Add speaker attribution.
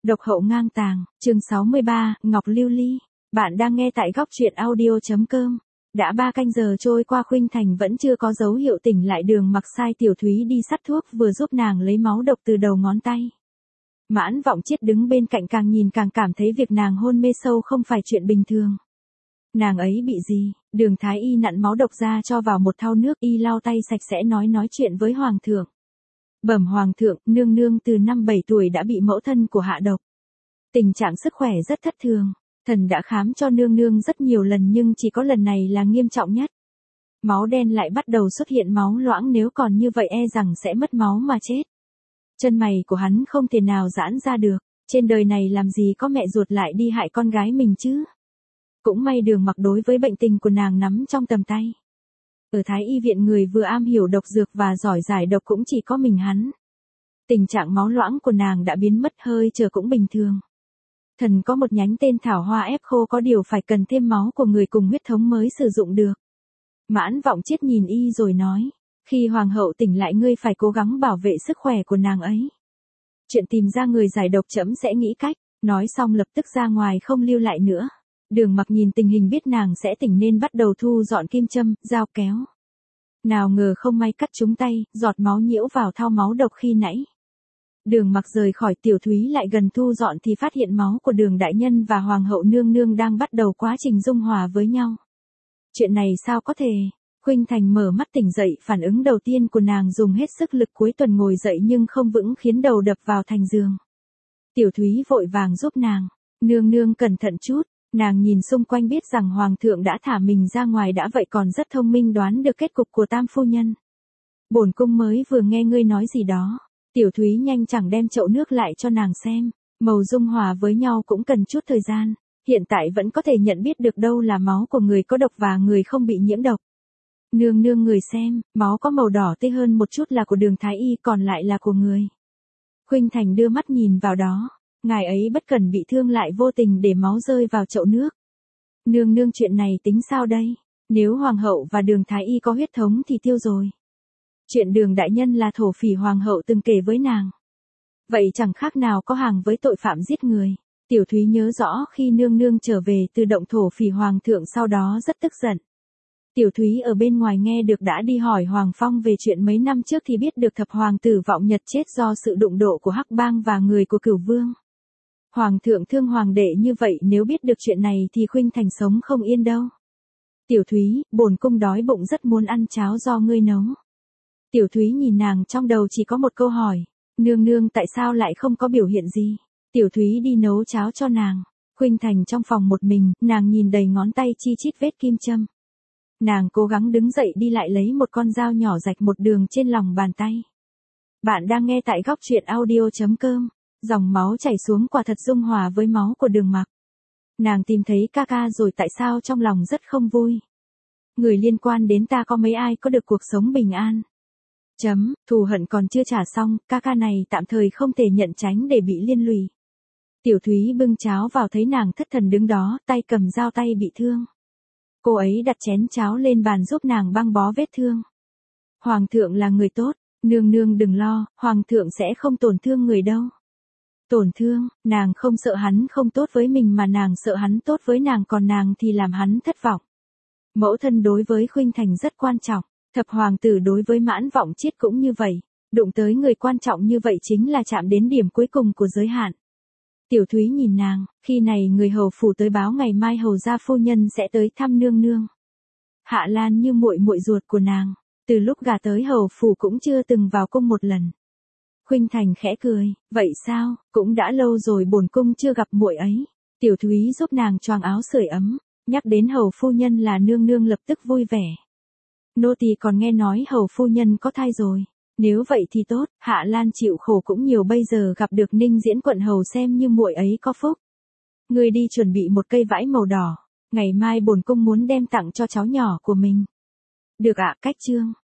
Speaker 1: Độc hậu ngang tàng, chương 63, Ngọc Lưu Ly. Bạn đang nghe tại góc truyện audio.com. Đã 3 canh giờ trôi qua Khuynh Thành vẫn chưa có dấu hiệu tỉnh lại. Đường Mặc sai Tiểu Thúy đi sắt thuốc vừa giúp nàng lấy máu độc từ đầu ngón tay. Mãn Vọng Chiết đứng bên cạnh càng nhìn càng cảm thấy việc nàng hôn mê sâu không phải chuyện bình thường. Nàng ấy bị gì? Đường Thái Y nặn máu độc ra cho vào một thau nước, y lau tay sạch sẽ nói chuyện với Hoàng thượng. Bẩm Hoàng thượng, nương nương từ năm 7 tuổi đã bị mẫu thân của hạ độc. Tình trạng sức khỏe rất thất thường. Thần đã khám cho nương nương rất nhiều lần nhưng chỉ có lần này là nghiêm trọng nhất. Máu đen lại bắt đầu xuất hiện máu loãng, nếu còn như vậy e rằng sẽ mất máu mà chết. Chân mày của hắn không thể nào giãn ra được. Trên đời này làm gì có mẹ ruột lại đi hại con gái mình chứ. Cũng may Đường Mặc đối với bệnh tình của nàng nắm trong tầm tay. Ở Thái Y viện người vừa am hiểu độc dược và giỏi giải độc cũng chỉ có mình hắn. Tình trạng máu loãng của nàng đã biến mất, hơi chờ cũng bình thường. Thần có một nhánh tên thảo hoa ép khô, có điều phải cần thêm máu của người cùng huyết thống mới sử dụng được. Mãn Vọng Chiết nhìn y rồi nói, khi hoàng hậu tỉnh lại ngươi phải cố gắng bảo vệ sức khỏe của nàng ấy. Chuyện tìm ra người giải độc trẫm sẽ nghĩ cách. Nói xong lập tức ra ngoài không lưu lại nữa. Đường Mặc nhìn tình hình biết nàng sẽ tỉnh nên bắt đầu thu dọn kim châm, dao kéo. Nào ngờ không may cắt trúng tay, giọt máu nhiễu vào thau máu độc khi nãy. Đường Mặc rời khỏi Tiểu Thúy lại gần thu dọn thì phát hiện máu của Đường đại nhân và Hoàng hậu nương nương đang bắt đầu quá trình dung hòa với nhau. Chuyện này sao có thể? Khuynh Thành mở mắt tỉnh dậy, phản ứng đầu tiên của nàng dùng hết sức lực cuối tuần ngồi dậy nhưng không vững khiến đầu đập vào thành giường. Tiểu Thúy vội vàng giúp nàng. Nương nương cẩn thận chút. Nàng nhìn xung quanh biết rằng Hoàng thượng đã thả mình ra ngoài đã vậy còn rất thông minh, đoán được kết cục của Tam phu nhân. Bổn cung mới vừa nghe ngươi nói gì đó. Tiểu Thúy nhanh chẳng đem chậu nước lại cho nàng xem. Màu dung hòa với nhau cũng cần chút thời gian. Hiện tại vẫn có thể nhận biết được đâu là máu của người có độc và người không bị nhiễm độc. Nương nương người xem, máu có màu đỏ tươi hơn một chút là của Đường Thái Y, còn lại là của người. Khuynh Thành đưa mắt nhìn vào đó. Ngài ấy bất cẩn bị thương lại vô tình để máu rơi vào chậu nước. Nương nương chuyện này tính sao đây? Nếu Hoàng hậu và Đường Thái Y có huyết thống thì tiêu rồi. Chuyện Đường đại nhân là thổ phỉ Hoàng hậu từng kể với nàng. Vậy chẳng khác nào có hàng với tội phạm giết người. Tiểu Thúy nhớ rõ khi nương nương trở về từ động thổ phỉ Hoàng thượng sau đó rất tức giận. Tiểu Thúy ở bên ngoài nghe được đã đi hỏi Hoàng Phong về chuyện mấy năm trước thì biết được thập hoàng tử Vọng Nhật chết do sự đụng độ của Hắc Bang và người của Cửu Vương. Hoàng thượng thương hoàng đệ như vậy, nếu biết được chuyện này thì Khuynh Thành sống không yên đâu. Tiểu Thúy, bổn cung đói bụng rất muốn ăn cháo do ngươi nấu. Tiểu Thúy nhìn nàng, trong đầu chỉ có một câu hỏi. Nương nương tại sao lại không có biểu hiện gì? Tiểu Thúy đi nấu cháo cho nàng. Khuynh Thành trong phòng một mình, nàng nhìn đầy ngón tay chi chít vết kim châm. Nàng cố gắng đứng dậy đi lại lấy một con dao nhỏ rạch một đường trên lòng bàn tay. Bạn đang nghe tại góc truyện audio.com. Dòng máu chảy xuống quả thật dung hòa với máu của Đường Mặc. Nàng tìm thấy ca ca rồi, tại sao trong lòng rất không vui. Người liên quan đến ta có mấy ai có được cuộc sống bình an. Thù hận còn chưa trả xong, ca ca này tạm thời không thể nhận tránh để bị liên lụy. Tiểu Thúy bưng cháo vào thấy nàng thất thần đứng đó, tay cầm dao, tay bị thương. Cô ấy đặt chén cháo lên bàn giúp nàng băng bó vết thương. Hoàng thượng là người tốt, nương nương đừng lo, Hoàng thượng sẽ không tổn thương người đâu. Tổn thương, nàng không sợ hắn không tốt với mình mà nàng sợ hắn tốt với nàng, còn nàng thì làm hắn thất vọng. Mẫu thân đối với Khuynh Thành rất quan trọng, thập hoàng tử đối với Mãn Vọng Chiết cũng như vậy, đụng tới người quan trọng như vậy chính là chạm đến điểm cuối cùng của giới hạn. Tiểu Thúy nhìn nàng, khi này người hầu phủ tới báo ngày mai hầu gia phu nhân sẽ tới thăm nương nương. Hạ Lan như muội muội ruột của nàng, từ lúc gả tới hầu phủ cũng chưa từng vào cung một lần. Khuynh Thành khẽ cười, vậy sao, cũng đã lâu rồi bổn cung chưa gặp muội ấy. Tiểu Thúy giúp nàng choàng áo sưởi ấm, nhắc đến hầu phu nhân là nương nương lập tức vui vẻ. Nô tỳ còn nghe nói hầu phu nhân có thai rồi. Nếu vậy thì tốt, Hạ Lan chịu khổ cũng nhiều, bây giờ gặp được Ninh Diễn quận hầu xem như muội ấy có phúc. Ngươi đi chuẩn bị một cây vải màu đỏ, ngày mai bổn cung muốn đem tặng cho cháu nhỏ của mình. Được ạ, cách chương.